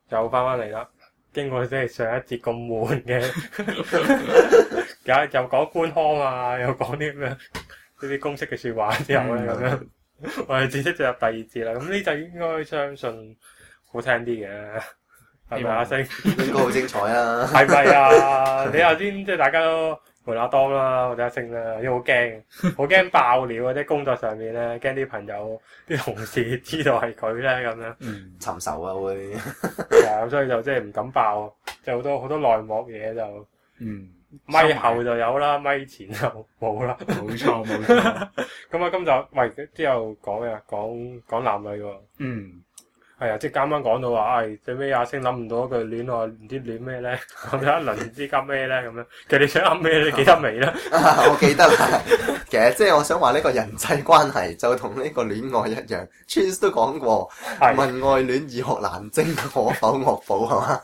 又翻嚟啦。經過即係上一節咁悶嘅，又講官腔啊，又講啲咩呢啲公式嘅説話之後咧，咁樣我哋正式進入第二節啦。咁呢就應該相信好聽啲嘅，係咪阿星？ 應該好精彩啊！ 係咪啊？你頭先即係大家都換阿當啦，或者阿星啦，因為好驚爆料啊！即係工作上面咧，驚啲朋友、啲同事知道係佢咧咁樣。 尋仇啊會。 係啊，咁所以就即係唔敢爆，即係好多內幕嘢就。咪後就有啦，咪前就冇啦。 冇錯冇錯。 咁啊，今集喂之後講咩啊？講男女喎。係啊，即係啱啱講到話，最尾阿星諗唔到一句戀愛，唔知戀咩咧，講咗一輪唔知急咩咧咁樣。其實你想噏咩？你記得未咧？ 我記得啦。其實即係我想話呢個人際關係就同呢個戀愛一樣 ，Cheers 都講過，問愛戀易學難精，可否惡補係嘛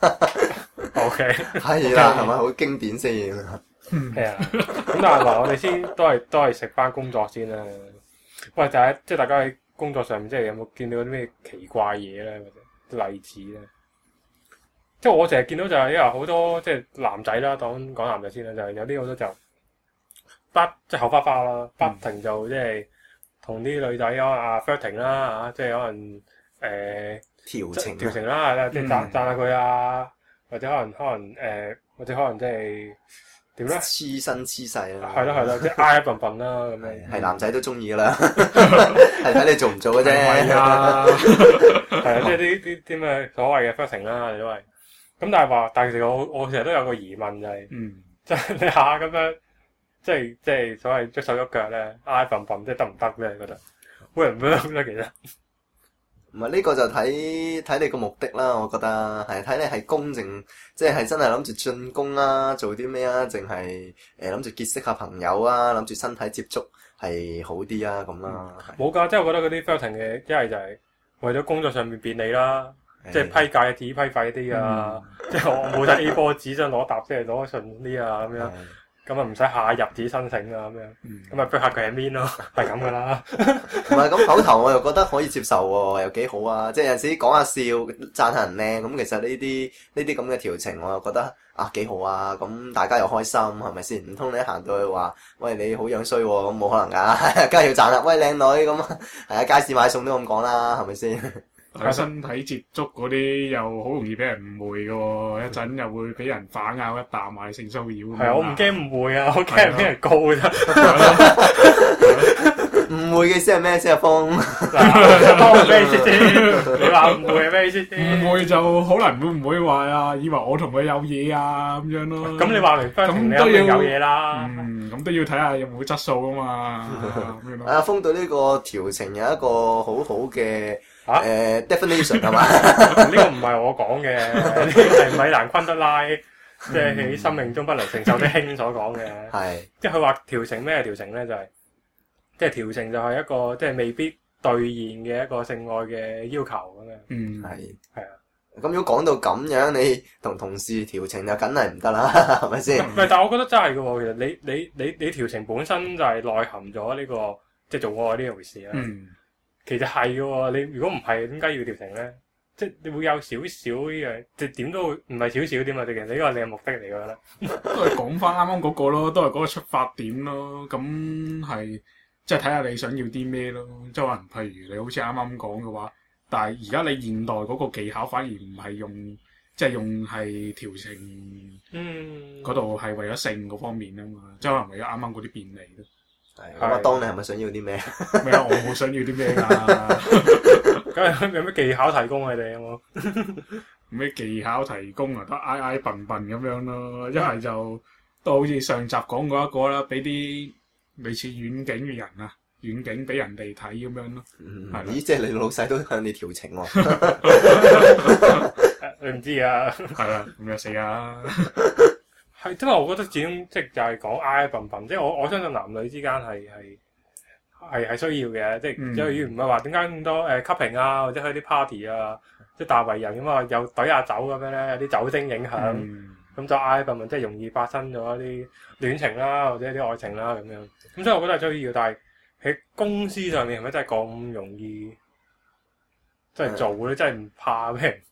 ？OK， 係啦，係咪好經典先？ 係啊。咁但係話我哋先都係食翻工作先啦。喂，就係即係大家喺工作上面，即係有冇見到啲咩奇怪嘢咧，或者例子咧？即係我成日見到就係因為好多即係男仔啦，講男仔先啦，就係有啲好多就即係口花花啦，不停就即係同啲女仔啊 flirting 啦即係可能調情啦，係啦，即係讚下佢啊，或者可能即係點咧？ 黐身黐世啦， 係咯，即係挨一笨笨啦咁樣。 係男仔都中意噶啦，係睇你做唔做嘅啫。 係啊，係啊，即係啲咩所謂嘅 flirting 啦，你都係。咁但係其實我成日都有個疑問就係，即係你下咁樣，即係所謂喐手喐腳咧，挨笨笨，即係得唔得咧？你覺得會唔會咧？其實唔係呢個就睇你個目的啦，我覺得係睇你係攻定，即係真係諗住進攻啊，做啲咩啊，淨係諗住結識下朋友啊，諗住身體接觸係好啲啊咁啦。 冇㗎，即係我覺得嗰啲 flirting 嘅一係就係為咗工作上面便利啦。即係批假嘅紙批快啲啊！即係我冇得 A4 紙想攞沓，即係攞順啲啊咁樣。咁啊唔使下入紙申請啊咁樣。咁啊逼下佢係 mean 咯，係咁噶啦。 唔係咁口頭我又覺得可以接受喎，又幾好啊！即係有陣時講下笑，讚下人靚咁，其實呢啲咁嘅調情我又覺得幾好啊！咁大家又開心係咪先？唔通你一行到去話喂你好樣衰喎，咁冇可能㗎，梗係要讚啦！喂靚女咁係啊，街市買餸都咁講啦，係咪先？ 身體接觸嗰啲又好容易俾人誤會嘅喎，一陣又會俾人反咬一啖埋性騷擾。 係啊，我唔驚誤會啊，我驚俾人告啫。 誤會嘅意思係咩先啊？峰， 當咩意思先？你話誤會係咩意思先？ 誤會就可能會唔會話啊，以為我同佢有嘢啊咁樣咯。 咁你話明分，你都要有嘢啦。 咁都要睇下有冇質素啊嘛。 阿峰對呢個調情有一個好好嘅。definition 係嘛？ 呢個唔係我講嘅，呢個係米蘭昆德拉即係喺生命中不能承受的輕所講嘅。 係， 即係佢話調情咩調情咧？就係即係調情就係一個即係未必兌現嘅一個性愛嘅要求咁樣。係啊。 咁如果講到咁樣，你同同事調情就梗係唔得啦，係咪先？ 唔係，但係我覺得真係嘅喎。其實你調情本身就係內含咗呢個即係做愛呢回事啦。其實係嘅喎，你如果唔係，點解要調情咧？即係你會有少少呢樣，即係點都會唔係少少點啊！其實呢個係你嘅目的嚟嘅啦。 都係講翻啱啱嗰個咯，都係嗰個出發點咯。咁係即係睇下你想要啲咩咯。即係可能譬如你好似啱啱講嘅話，但係而家你現代嗰個技巧反而唔係用，即係用係調情，嗰度係為咗性嗰方面啊嘛，即係可能為咗啱啱嗰啲便利咯。 咁阿當你係咪想要啲咩？ 咩啊？我冇想要啲咩㗎。 咁有咩技巧提供你哋有冇？ 咩技巧提供啊？得挨挨笨笨咁樣咯。一係就都好似上集講過一個啦，俾啲類似遠景嘅人啊，遠景俾人哋睇咁樣咯。 咦，即係你老細都向你調情喎？ 你唔知啊？ 係啊，咁又死啊！ 係，因為我覺得始終即係就係講挨笨笨，即係我相信男女之間係需要嘅，即係即係唔係話點解咁多吸啊，或者去啲 party 啊，即係大圍人咁啊，又懟下酒咁樣咧，有啲酒精影響，咁就挨笨笨，即係容易發生咗一啲戀情啦，或者一啲愛情啦咁樣。咁所以我覺得係需要，但係喺公司上面係咪真係咁容易即係做咧？真係唔怕咩？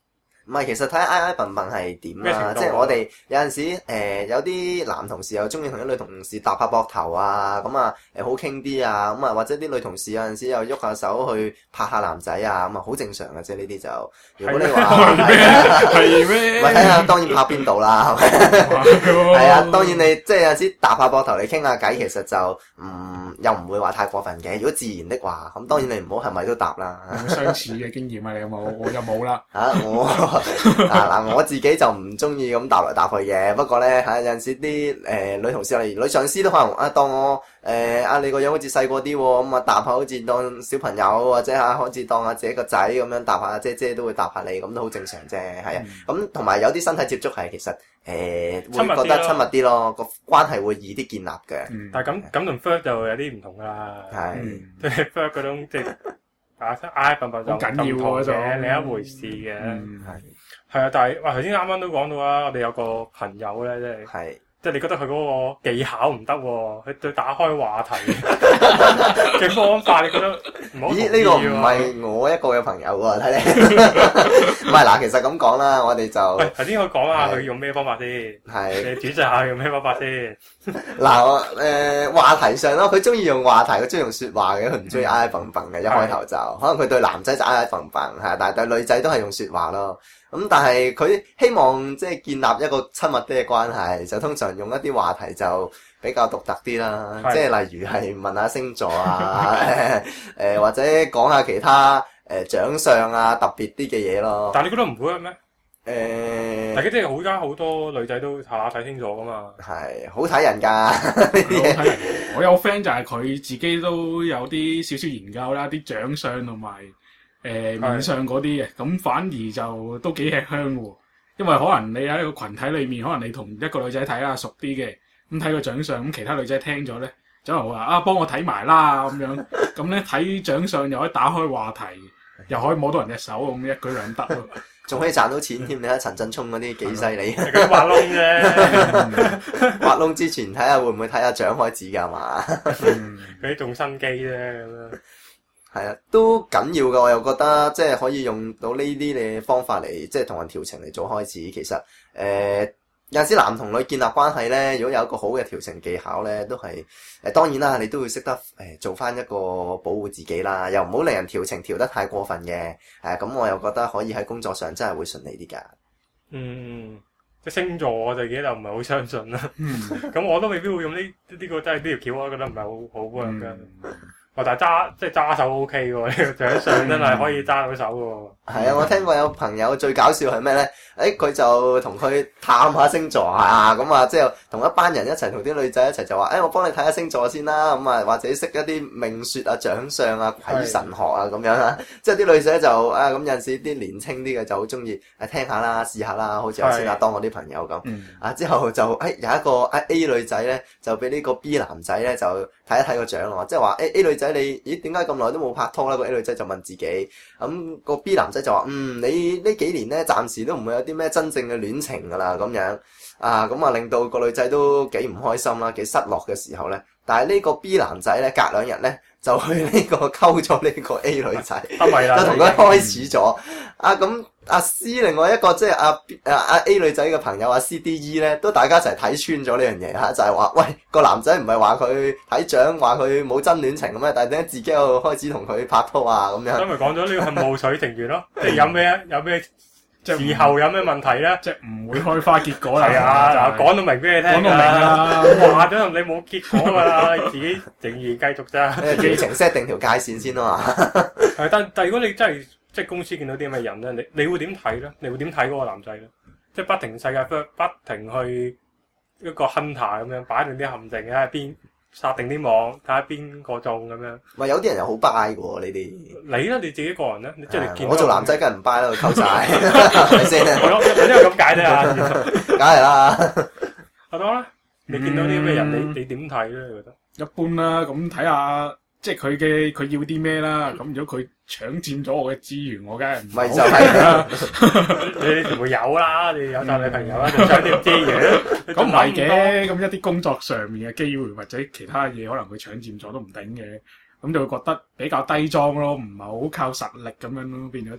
唔係，其實睇挨挨笨笨係點啦，即係我哋有陣時有啲男同事又中意同啲女同事搭下膊頭啊，咁啊好傾啲啊，咁啊或者啲女同事有陣時又喐下手去拍下男仔啊，咁啊好正常嘅啫，呢啲就如果你話係咩？ 咪睇下當然拍邊度啦，係啊，當然你即係有陣時搭下膊頭你傾下偈，其實就又唔會話太過分嘅。如果自然的話，咁當然你唔好係咪都搭啦。 有冇相似嘅經驗啊？你有冇？我就冇啦。 我自己就唔中意咁搭來搭去嘅。不過咧有陣時啲女同事例如女上司都可能當我你個樣好似細個啲喎，咁啊搭下好似當小朋友或者好似當下自己個仔咁樣搭下，姐姐都會搭下你，咁都好正常啫。係啊，咁同埋有啲身體接觸係其實會覺得親密啲咯，個關係會易啲建立嘅。 但係咁同 flirt 就有啲唔同啦。 係， 即係 flirt 嗰種即係挨笨笨就緊要嘅另一回事嘅。係啊，但係頭先啱啱都講到啦，我哋有個朋友咧，即係你覺得佢嗰個技巧唔得喎，佢對打開話題嘅方法，你覺得唔好？ 咦？呢個唔係我一個嘅朋友喎，睇你唔係嗱，其實咁講啦，我哋就頭先佢講下佢用咩方法先？你轉述下佢用咩方法先？ 嗱，話題上咯，佢中意用話題，佢中意用説話嘅，佢唔中意挨笨笨嘅。一開頭就可能佢對男仔就挨笨笨，係，但係對女仔都係用説話咯。咁但係佢希望即係建立一個親密啲嘅關係，就通常用一啲話題就比較獨特啲啦。即係例如係問下星座啊，或者講下其他長相啊特別啲嘅嘢咯。 但係你覺得唔會咩？大家即係而家好多女仔都下睇星座噶嘛。 係好睇人㗎。 我有 friend 就係佢自己都有啲少少研究啦，啲長相同埋面上嗰啲嘅，咁反而就都幾吃香喎。因為可能你喺個群體裏面，可能你同一個女仔睇下熟啲嘅，咁睇個長相，咁其他女仔聽咗咧，就可能話幫我睇埋啦咁樣，咁咧睇長相又可以打開話題，又可以摸到人隻手，咁一舉兩得咯。 仲可以賺到錢添，你睇陳振聰嗰啲幾犀利。 佢挖窿啫， 挖窿之前睇下會唔會睇下獎開始㗎嘛？ 佢啲仲生機啫咁樣。 係啊，都緊要㗎。我又覺得即係可以用到呢啲嘅方法嚟，即係同人調情嚟做開始。其實有陣時男同女建立關係咧，如果有一個好嘅調情技巧咧，都係當然啦，你都會識得做翻一個保護自己啦，又唔好令人調情調得太過分嘅。咁我又覺得可以喺工作上真係會順利啲㗎。 即係星座我自己就唔係好相信啦。咁我都未必會用呢個真係呢條橋，我覺得唔係好好嘅。但係揸手 O K 喎，呢個長相真係可以揸到手喎。 係啊，我聽過有朋友最搞笑係咩咧？佢就同佢探下星座啊，咁啊，即係同一班人一齊同啲女仔一齊就話，我幫你睇下星座先啦，咁啊，或者識一啲命説啊、長相啊、鬼神學啊咁樣啦。即係啲女仔就咁有陣時啲年青啲嘅就好中意聽下啦、試下啦，好似頭先阿當我啲朋友咁。之後就有一個A 女仔咧，就俾呢個 B 男仔咧就睇一睇個獎咯，即係話 A 女仔你點解咁耐都冇拍拖啦？個 A 女仔就問自己，咁個 B 男仔就話你呢幾年咧暫時都唔會有啲咩真正嘅戀情噶啦咁樣咁啊令到個女仔都幾唔開心啦，幾失落嘅時候咧，但係呢個 B 男仔咧隔2日咧就去呢個溝咗呢個 A 女仔，就同佢開始咗咁阿 C 另外一個即係阿 A 女仔嘅朋友CDE 咧，都大家一齊睇穿咗呢樣嘢就係話喂個男仔唔係話佢睇獎話佢冇真戀情咁咩？但係點解自己又開始同佢拍拖啊咁樣？ 咁咪講咗呢個係霧水情緣咯，即係有咩事後有咩問題咧？ 即係唔會開花結果啦。 係啊，講到明俾你聽。講到明啦，話咗你冇結果㗎啦，你自己仍然繼續咋。 劇情 set 定條界線先啊嘛。 但如果你真係即係公司見到啲咁嘅人咧，你會點睇咧？你會點睇嗰個男仔咧？即係不停世界不停去一個 hunter 咁樣擺定啲陷阱喺邊，殺定啲網，睇下邊個中咁樣。 咪有啲人又好 buy 喎呢啲。 你咧你自己個人咧，即係你見我做男仔梗係唔 buy 啦，佢溝晒，係咪先？ 因為咁解啫， 梗係啦。 阿當咧，你見到啲咩人，你點睇咧？你覺得？ 一般啦，咁睇下即係佢要啲咩啦。咁如果佢搶佔咗我嘅資源，我梗係唔咪就係啦。 你全部有啦，你有晒女朋友啦，仲搶啲資源。 咁唔係嘅，咁一啲工作上面嘅機會或者其他嘢，可能佢搶佔咗都唔頂嘅。咁就會覺得比較低裝咯，唔係好靠實力咁樣咯，變咗就。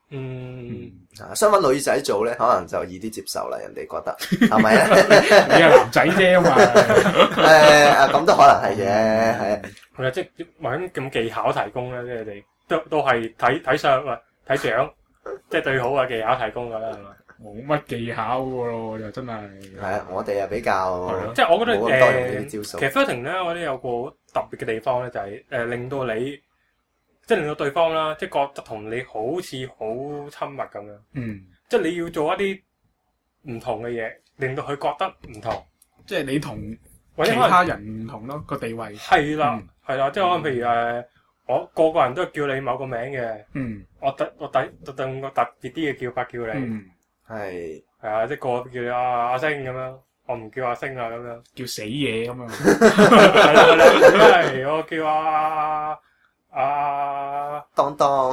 相反女仔做咧，可能就易啲接受啦，人哋覺得係咪啊？ 你係男仔啫嘛。 咁都可能係嘅，係。 係啊，即係揾咁技巧提供咧，即係你都係睇相啊，睇相，即係最好嘅技巧提供㗎啦，係嘛？ 冇乜技巧㗎咯，就真係。 係啊，我哋啊比較， 即係我覺得冇咁多用呢啲招數。 其實 flirting 咧，我覺得有個特別嘅地方咧，就係令到你，即係令到對方啦，即係覺得同你好似好親密咁樣。即係你要做一啲唔同嘅嘢，令到佢覺得唔同。 即係你同或者其他人唔同咯，個地位。 係啦，係啦，即係可能譬如我個個人都叫你某個名嘅。我特定個特別啲嘅叫法叫你。係啊，即係個個叫你阿星咁樣，我唔叫阿星啊咁樣， 叫死嘢咁樣。 係啦，因為我叫阿當當，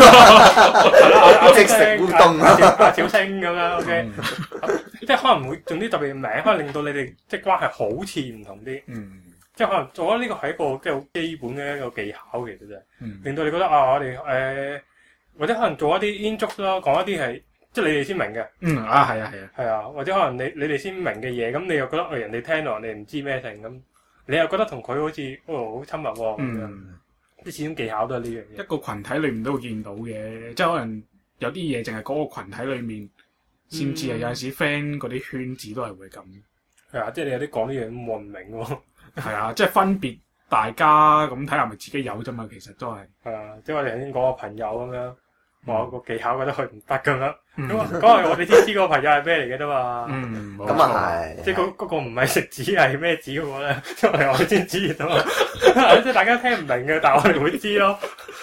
即食烏冬阿小星咁樣 ，OK，即係可能會用啲特別嘅名，可能令到你哋即係關係好似唔同啲。即係可能做咗呢個係一個即係好基本嘅一個技巧，其實啫，令到你覺得我哋或者可能做一啲 in joke 啦，講一啲係。即係你哋先明嘅，係啊，或者可能你哋先明嘅嘢，咁你又覺得人哋聽落你唔知咩性咁，你又覺得同佢好似好親密喎，咁樣，啲始終技巧都係呢樣嘢。 一個群體裏面都會見到嘅，即係可能有啲嘢淨係嗰個群體裏面先知啊，有陣時 friend 嗰啲圈子都係會咁。 係啊，即係你有啲講呢樣冇人明喎。係啊，即係分別大家咁睇下咪自己有啫嘛，其實都係。 係啊，即係我哋頭先講個朋友咁樣。話個技巧覺得佢唔得咁樣，咁係我哋先知個朋友係咩嚟嘅啫嘛。 咁啊係， 即係嗰個唔係食紙係咩紙嗰個咧，因為我哋先知啊嘛。即係大家聽唔明嘅，但係我哋會知咯。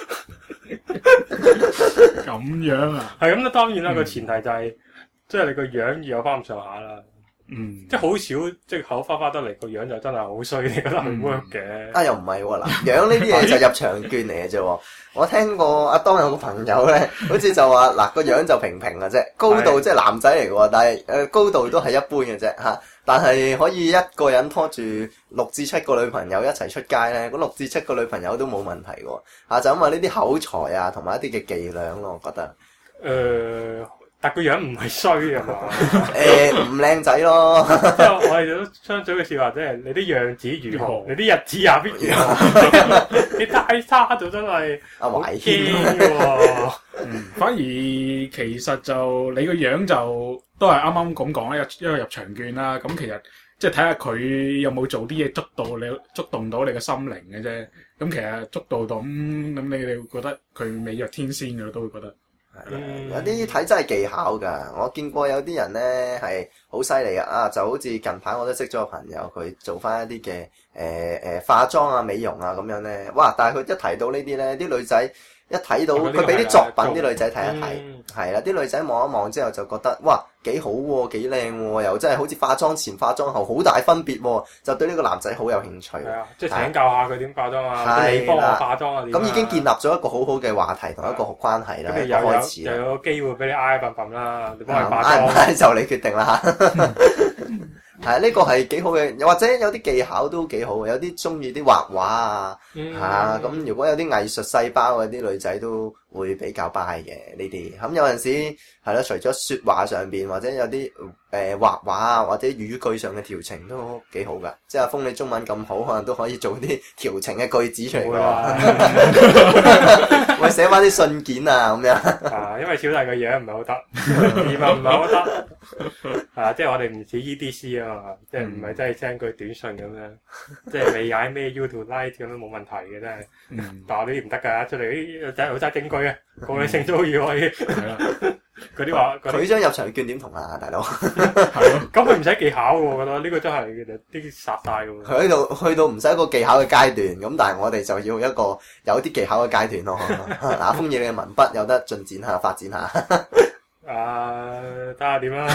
咁樣啊？ 係咁啦，當然啦，個前提就係，即係你個樣要有翻咁上下啦。即係好少，即係口花花得嚟，個樣就真係好衰，你覺得係 work 嘅。 又唔係喎，嗱，樣呢啲嘢就入場券嚟嘅啫。我聽過阿當有個朋友咧，好似就話嗱個樣就平平嘅啫，高度即係男仔嚟嘅喎，但係高度都係一般嘅啫嚇。但係可以一個人拖住6至7個女朋友一齊出街咧，嗰6至7個女朋友都冇問題嘅喎。就因為呢啲口才啊，同埋一啲嘅伎倆咯，我覺得。 但個樣唔係衰啊嘛， 唔靚仔咯。 即係我哋都相對嘅説話，即係你啲樣子如何，你啲日子也必如何。你太差就真係好驚嘅喎。 反而其實就你個樣就都係啱啱咁講一個入場券啦。咁其實即係睇下佢有冇做啲嘢觸動到你嘅心靈嘅啫。咁其實觸動到咁你哋會覺得佢美若天仙嘅都會覺得。 有啲睇真係技巧㗎，我見過有啲人咧係好犀利㗎，就好似近排我都識咗個朋友，佢做翻一啲嘅化妝啊、美容啊咁樣咧，哇！但係佢一提到呢啲咧，啲女仔一睇到佢俾啲作品啲女仔睇一睇，係啦，啲女仔望一望之後就覺得哇幾好喎，幾靚喎，又真係好似化妝前化妝後好大分別喎，就對呢個男仔好有興趣。 係啊，即係請教下佢點化妝啊，你幫我化妝啊， 咁已經建立咗一個好好嘅話題同一個關係啦，開始又有機會俾你挨笨笨啦，你幫佢化妝。 挨唔挨就你決定啦。係呢個係幾好嘅，又或者有啲技巧都幾好嘅，有啲中意啲畫畫啊咁如果有啲藝術細胞嗰啲女仔都會比較 buy 嘅呢啲。咁有陣時係咯，除咗説話上邊或者有啲畫畫啊或者語句上嘅調情都幾好噶。即係阿峰你中文咁好，可能都可以做啲調情嘅句子出嚟㗎。會寫翻啲信件啊咁樣。 因為小弟個樣唔係好得，語文唔係好得。即係我哋唔似 EDC 啊嘛，即係唔係真係 send 句短信咁樣，即係未嗌咩 you to like 咁樣冇問題嘅真係。但係我啲唔得㗎，出嚟啲仔好揸證據嘅，個女性都要可以。嗰啲話佢張入場券點同啊，大佬？ 係咯，咁佢唔使技巧喎，我覺得呢個真係啲殺晒喎。 佢去到唔使一個技巧嘅階段，咁但係我哋就要一個有啲技巧嘅階段咯。嗱，風野你嘅文筆有得進展下、發展下。 睇下點啦。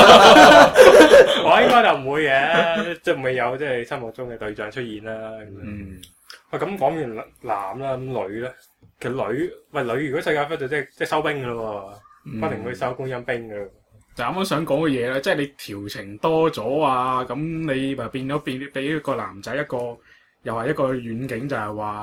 我應該就唔會嘅，即係未有即係心目中嘅對象出現啦。咁講完男啦，咁女咧，其實女如果世界盃就即係收兵㗎咯喎，不停去收觀音兵㗎。 就啱啱想講嘅嘢咧，即係你調情多咗啊，咁你咪變咗俾一個男仔一個又係一個遠景，就係話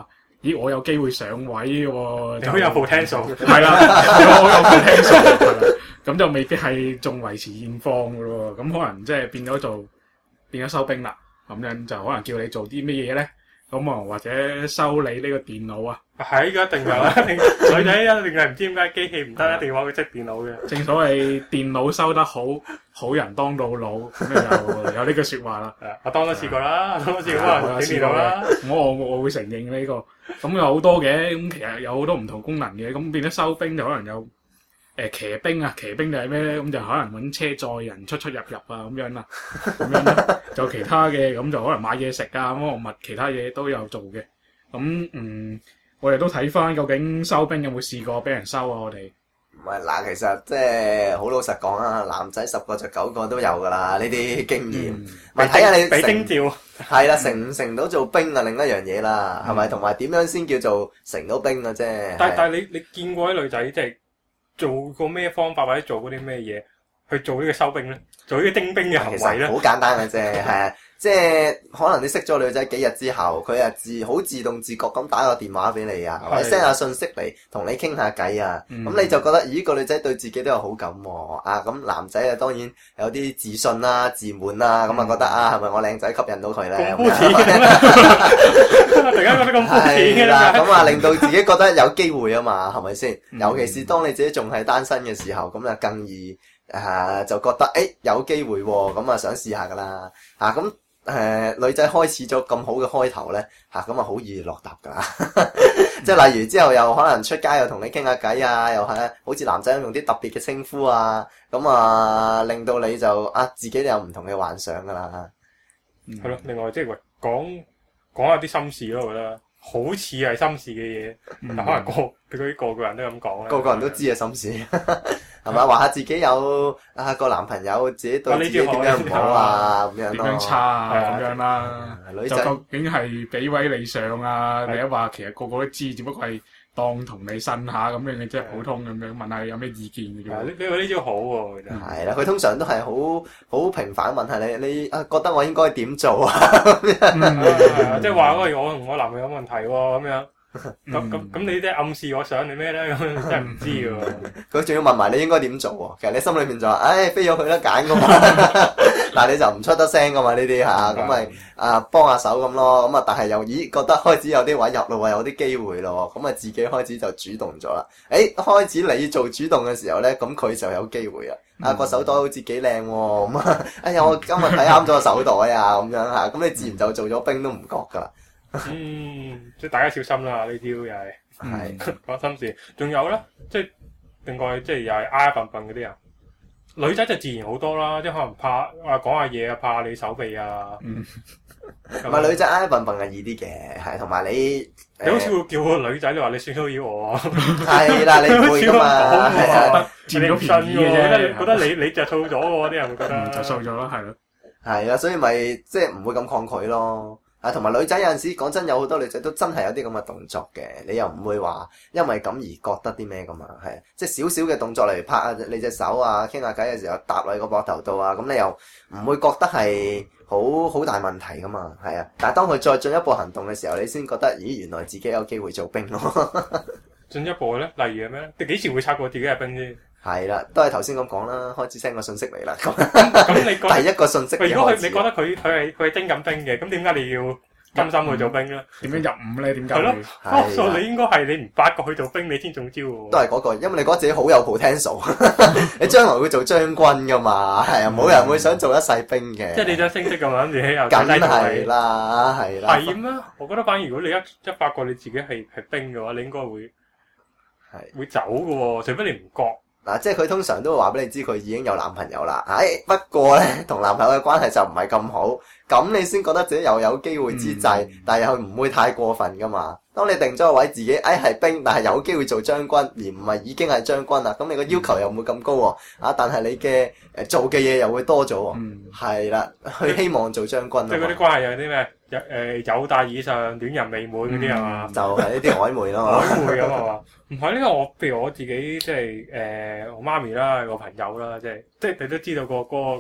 咦我有機會上位嘅喎， 你好有 potential， 係啦，我有 potential，係啦，咁就未必係仲維持現況嘅咯，咁可能即係變咗收兵啦，咁樣就可能叫你做啲乜嘢咧？咁啊，或者修理呢個電腦啊， 係呢個一定有啦，女仔一定係唔知點解機器唔得，一定要揾佢識電腦嘅。 正所謂電腦修得好，好人當到老，咁就有呢句説話啦。 我當都試過啦，當都試過可能整電腦啦。 我會承認呢個，咁有好多嘅，咁其實有好多唔同功能嘅，咁變咗收兵就可能有騎兵啊，騎兵就係咩咧？咁就可能揾車載人出入啊咁樣啦，咁樣咧就其他嘅咁就可能買嘢食啊，咁物其他嘢都有做嘅。咁我哋都睇翻究竟收兵有冇試過俾人收啊？我哋唔係嗱，其實即係好老實講啊，男仔10個就9個都有噶啦，呢啲經驗。咪睇下你俾徵召。 係啦，成唔成到做兵啊？另一樣嘢啦，係咪？同埋點樣先叫做成到兵嘅啫？ 但係你見過啲女仔即係做過咩方法或者做過啲咩嘢去做呢個收兵咧？做呢個徵兵嘅行為咧？ 好簡單嘅啫，係啊，即係可能你識咗女仔幾日之後，佢係好自動自覺咁打個電話俾你啊，或者 send 下信息嚟同你傾下偈啊，咁你就覺得咦個女仔對自己都有好感喎，啊咁男仔啊當然有啲自信啦、自滿啦，咁啊覺得啊係咪我靚仔吸引到佢咧？ 咁膚淺嘅咩？突然間覺得咁膚淺嘅啦， 咁啊令到自己覺得有機會啊嘛，係咪先？尤其是當你自己仲係單身嘅時候，咁啊更易就覺得有機會喎，咁啊想試下噶啦，咁女仔開始咗咁好嘅開頭咧，咁啊好易落搭噶啦，即係例如之後又可能出街又同你傾下偈啊，又係好似男仔用啲特別嘅稱呼啊，咁啊令到你就自己有唔同嘅幻想噶啦。 係咯，另外即係講下啲心事咯，我覺得好似係心事嘅嘢，但可能個個人都咁講咧， 個個人都知嘅心事。係咪話下自己有個男朋友，自己對自己點樣唔好啊咁樣咯， 點樣差啊咁樣啦， 女仔就究竟係俾位你上啊？你一話其實個個都知，只不過係當同你呻下咁樣嘅，即係普通咁樣問下你有咩意見嘅啫。 呢個呢招好喎，其實係啦，佢通常都係好平凡問下你覺得我應該點做啊？ 即係話我同我男朋友有問題喎咁樣。咁你即係暗示我想你咩咧？咁真係唔知喎。 佢仲要問埋你應該點做喎？其實你心裏面就話，飛咗佢啦，揀噶嘛。但係你就唔出得聲噶嘛呢啲嚇，咁咪幫下手咁咯。咁但係又覺得開始有啲位入咯，有啲機會咯。咁自己開始就主動咗啦。開始你做主動嘅時候咧，咁佢就有機會啊。個手袋好似幾靚喎，咁哎呀我今日睇啱咗個手袋啊，咁樣嚇，咁你自然就做咗兵都唔覺噶啦。 即係大家小心啦！呢招又係講心事，仲有咧，即係另外即係又係挨笨笨嗰啲人，女仔就自然好多啦，即係可能怕講下嘢啊，怕你手臂啊。 唔係女仔挨笨笨係易啲嘅，係同埋你好似會叫個女仔，你話你算騷擾我啊？ 係啦，你唔會噶嘛，係啊， 佔咗便宜嘅啫， 覺得你着數咗喎，啲人會覺得着數咗啦，係咯， 係啦，所以咪即係唔會咁抗拒咯。同埋女仔有陣時講真，有好多女仔都真係有啲咁嘅動作嘅，你又唔會話因為咁而覺得啲咩噶嘛，係即係少少嘅動作，例如拍下你隻手啊，傾下偈嘅時候搭落你個膊頭度啊，咁你又唔會覺得係好大問題噶嘛，係啊。但係當佢再進一步行動嘅時候，你先覺得咦，原來自己有機會做兵咯。 進一步咧，例如係咩咧？你幾時會察過自己係兵先？ 係啦，都係頭先咁講啦，開始 send 個信息嚟啦。 咁你第一個信息， 如果你覺得佢係徵緊兵嘅，咁點解你要甘心去做兵咧？ 點樣入伍咧？點解？ 係咯，多數你應該係你唔發覺去做兵，你先中招喎。 都係嗰個，因為你覺得自己好有 potential，你將來會做將軍噶嘛，係啊，冇人會想做一世兵嘅。 即係你想升職咁諗住喺梗係啦，係啦。 係咩？我覺得反而如果你一發覺你自己係兵嘅話，你應該會走嘅喎，除非你唔覺。 嗱，即係佢通常都會話俾你知佢已經有男朋友啦。不過咧，同男朋友嘅關係就唔係咁好，咁你先覺得自己又有機會之際，但係又唔會太過分噶嘛。當你定咗個位自己，係兵，但係有機會做將軍，而唔係已經係將軍啦。咁你個要求又唔會咁高喎。但係你嘅做嘅嘢又會多咗喎。係啦，佢希望做將軍。 即係嗰啲關係有啲咩？有帶以上，戀人未滿嗰啲係嘛？ 就係呢啲曖昧咯。 曖昧咁係嘛？唔係呢個譬如我自己即係我媽咪啦，個朋友啦，即係你都知道個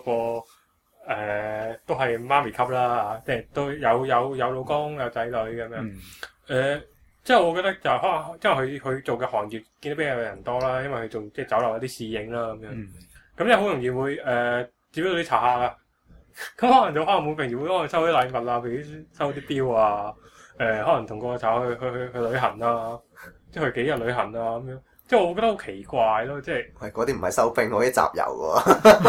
都係媽咪級啦，即係都有老公有仔女咁樣。 即係我覺得就係可能，因為佢做嘅行業見得比較有人多啦，因為佢做即係酒樓一啲侍應啦咁樣，咁即係好容易會接到啲茶客啊，咁可能就可能會平時會可能收啲禮物啊，譬如收啲錶啊，可能同個茶去旅行啊，即係去幾日旅行啊咁樣。即係我覺得好奇怪咯，即係喂，嗰啲唔係收兵，嗰啲集郵喎。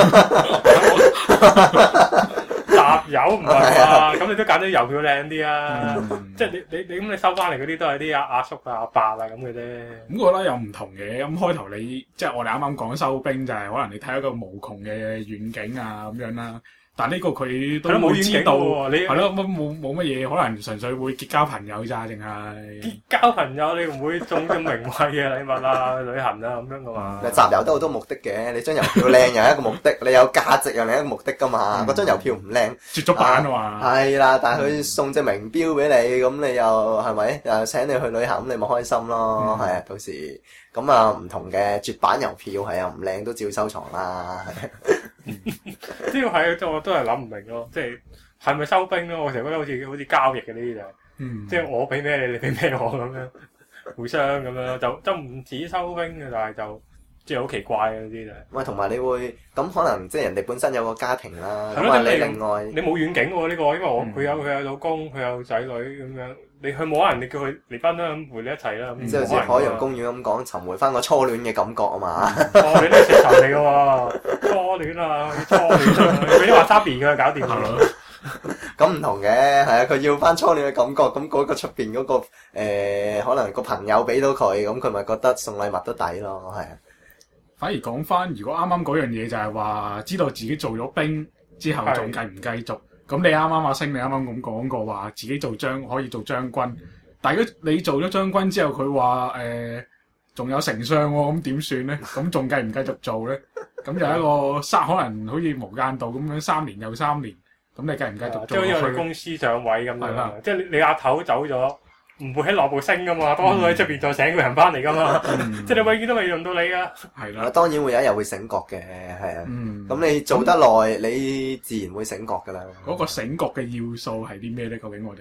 集郵唔係嘛？咁你都揀啲郵票靚啲啊！即係你咁你收翻嚟嗰啲都係啲阿叔啊、阿伯啊咁嘅啫。 咁我覺得有唔同嘅。咁開頭你即係我哋啱啱講收兵就係可能你睇一個無窮嘅遠景啊咁樣啦。但呢個佢都冇知道，係咯，冇乜嘢，可能純粹會結交朋友咋，定係結交朋友？你唔會送啲名貴嘅禮物啊、去旅行啊咁樣噶嘛？ 集郵都好多目的嘅，你張郵票靚又係一個目的，你有價值又另一個目的噶嘛。嗰張郵票唔靚， 絕咗版啊嘛。 係啦，但係佢送隻名錶俾你，咁你又係咪又請你去旅行，咁你咪開心咯？係啊，到時咁啊唔同嘅絕版郵票係啊，唔靚都照收藏啦。 呢個係我都係諗唔明咯，即係咪收兵咯？我成日覺得好似交易嘅呢啲就係，即係我俾咩你，你俾咩我咁樣，互相咁樣就唔止收兵嘅，但係就即係好奇怪嘅呢啲就係。 喂，同埋你會咁可能即係人哋本身有個家庭啦，咁啊你另外你冇遠景喎呢個，因為佢有老公，佢有仔女咁樣。你去冇可能你叫佢離婚啦，咁陪你一齊啦。 即係好似海洋公園咁講，尋回翻個初戀嘅感覺啊嘛。 初戀都係食神嚟嘅喎，初戀啊，初戀啊，俾啲話沙邊嘅搞掂佢。 咁唔同嘅，係啊，佢要翻初戀嘅感覺，咁嗰個出邊嗰個可能個朋友俾到佢，咁佢咪覺得送禮物都抵咯，係啊。 反而講翻，如果啱啱嗰樣嘢就係話，知道自己做咗兵之後仲繼唔繼續？咁你啱啱阿星，你啱啱咁講過話，自己可以做將軍。但係如果你做咗將軍之後，佢話仲有丞相喎，咁點算咧？咁仲繼唔繼續做咧？咁就一個可能好似無間道咁樣3年又3年，咁你繼唔繼續做？ 即係好似我哋公司上位咁樣，即係你阿頭走咗。唔會喺內部升噶嘛，多數喺出邊再請個人翻嚟噶嘛，即係你永遠都未用到你噶。 係啦， 當然會有一日會醒覺嘅，係啊。咁你做得耐，你自然會醒覺噶啦。 嗰個醒覺嘅要素係啲咩咧？究竟我哋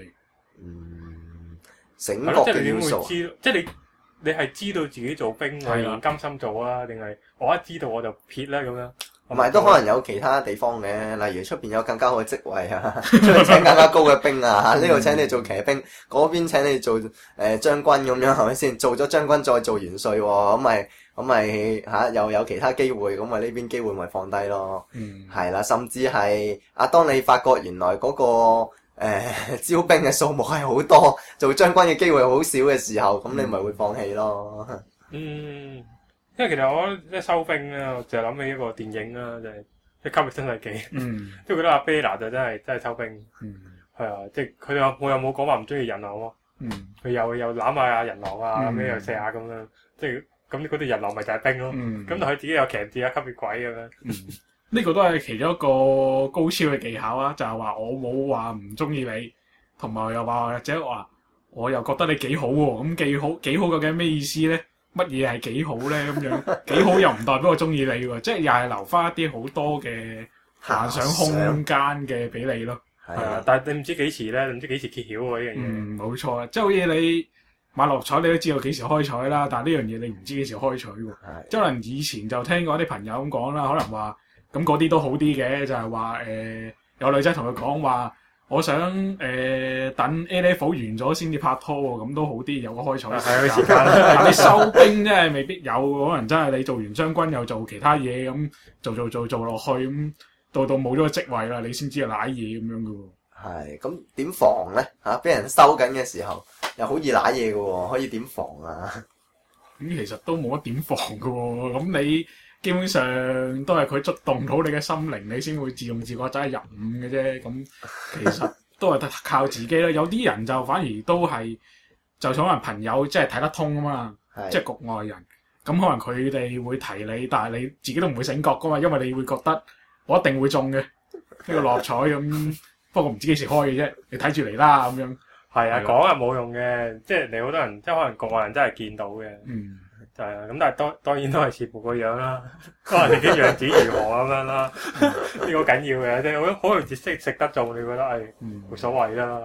醒覺嘅要素， 即係你係知道自己做兵，我唔甘心做啊，定係我一知道我就撇啦咁樣？ 唔係都可能有其他地方嘅，例如出邊有更加好嘅職位啊，出去請更加高嘅兵啊，呢度請你做騎兵，嗰邊請你做將軍咁樣，係咪先？做咗將軍再做元帥喎，咁咪又有其他機會，咁咪呢邊機會咪放低咯。係啦，甚至係當你發覺原來嗰個招兵嘅數目係好多，做將軍嘅機會好少嘅時候，咁你咪會放棄咯。 因為其實我一收兵咧，我就諗起一個電影啦，就係《一級新世紀》。即係覺得阿貝拿就真係收兵。係啊，即係佢又冇講話唔中意人狼喎。佢又攬下阿人狼啊，咩又射下咁樣。即係咁嗰啲人狼咪就係兵咯。咁但係佢自己又騎住阿吸血鬼咁樣。 呢個都係其中一個高超嘅技巧啊！就係話我冇話唔中意你，同埋又話或者話我又覺得你幾好喎。咁幾好究竟咩意思咧？乜嘢係幾好咧？咁樣幾好又唔代表我中意你喎，即係又係留翻一啲好多嘅幻想空間嘅俾你咯。係啊， 但係你唔知幾時咧，唔知幾時揭曉喎呢樣嘢。 冇錯啊，即係好似你買六合彩，你都知道幾時開彩啦，但係呢樣嘢你唔知幾時開彩喎。即係可能以前就聽過啲朋友咁講啦，可能話咁嗰啲都好啲嘅，就係話有女仔同佢講話。我想等 A level 完咗先至拍拖喎，咁都好啲，有個開彩時間。但你收兵真係未必有，可能真係你做完將軍又做其他嘢咁做落去，咁到冇咗個職位啦，你先知係瀨嘢咁樣噶喎。 係，咁點防咧？俾人收緊嘅時候又好易瀨嘢噶喎，可以點防啊？ 咁其實都冇乜點防噶喎，咁你基本上都係佢觸動到你嘅心靈，你先會自動自覺走去入伍嘅啫。咁其實都係靠自己啦。有啲人就反而都係，就可能朋友即係睇得通啊嘛，即係局外人。咁可能佢哋會提你，但係你自己都唔會醒覺噶嘛，因為你會覺得我一定會中嘅呢個六合彩咁。不過唔知幾時開嘅啫，你睇住嚟啦咁樣。 係啊，講係冇用嘅，即係你好多人即係可能局外人真係見到嘅。就係啊，咁但係當然都係視乎個樣啦，可能你啲樣子如何咁樣啦，呢個緊要嘅，即係好容易識得做，你覺得冇所謂啦。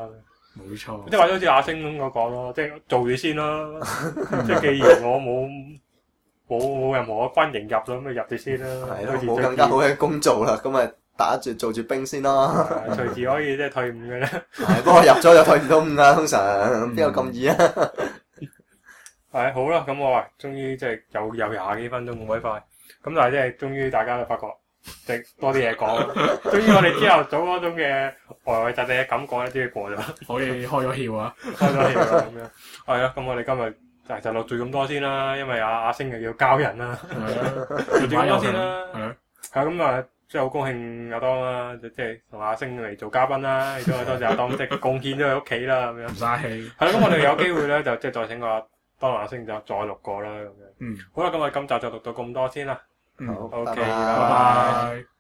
冇錯。 即係或者好似阿星咁講咯，即係做住先咯。即係既然我冇任何軍營入咗，咁咪入住先啦。 係咯，冇更加好嘅工做啦，咁咪做住兵先咯。 隨時可以即係退伍嘅咧。 係，不過入咗就退唔到伍噶，通常邊有咁易啊？ 係好啦，咁我話終於即係有廿幾分鐘咁鬼快，咁但係即係終於大家都發覺即係多啲嘢講，終於我哋朝頭早嗰種嘅呆呆滯滯嘅感覺咧，終於過咗， 可以開咗竅啊！ 開咗竅啦咁樣。係啦，咁我哋今日就錄住咁多先啦，因為阿星又要交人啦，錄住咁多先啦。係咁啊，即係好高興阿當啦，即係同阿星嚟做嘉賓啦，亦都係多謝阿當即係貢獻咗佢屋企啦咁樣。 唔嘥氣。 係啦，咁我哋有機會咧就即係再請個當同阿星就再錄過啦咁樣。好啦，咁我哋今集就錄到咁多先啦。 好， OK， 拜拜拜拜。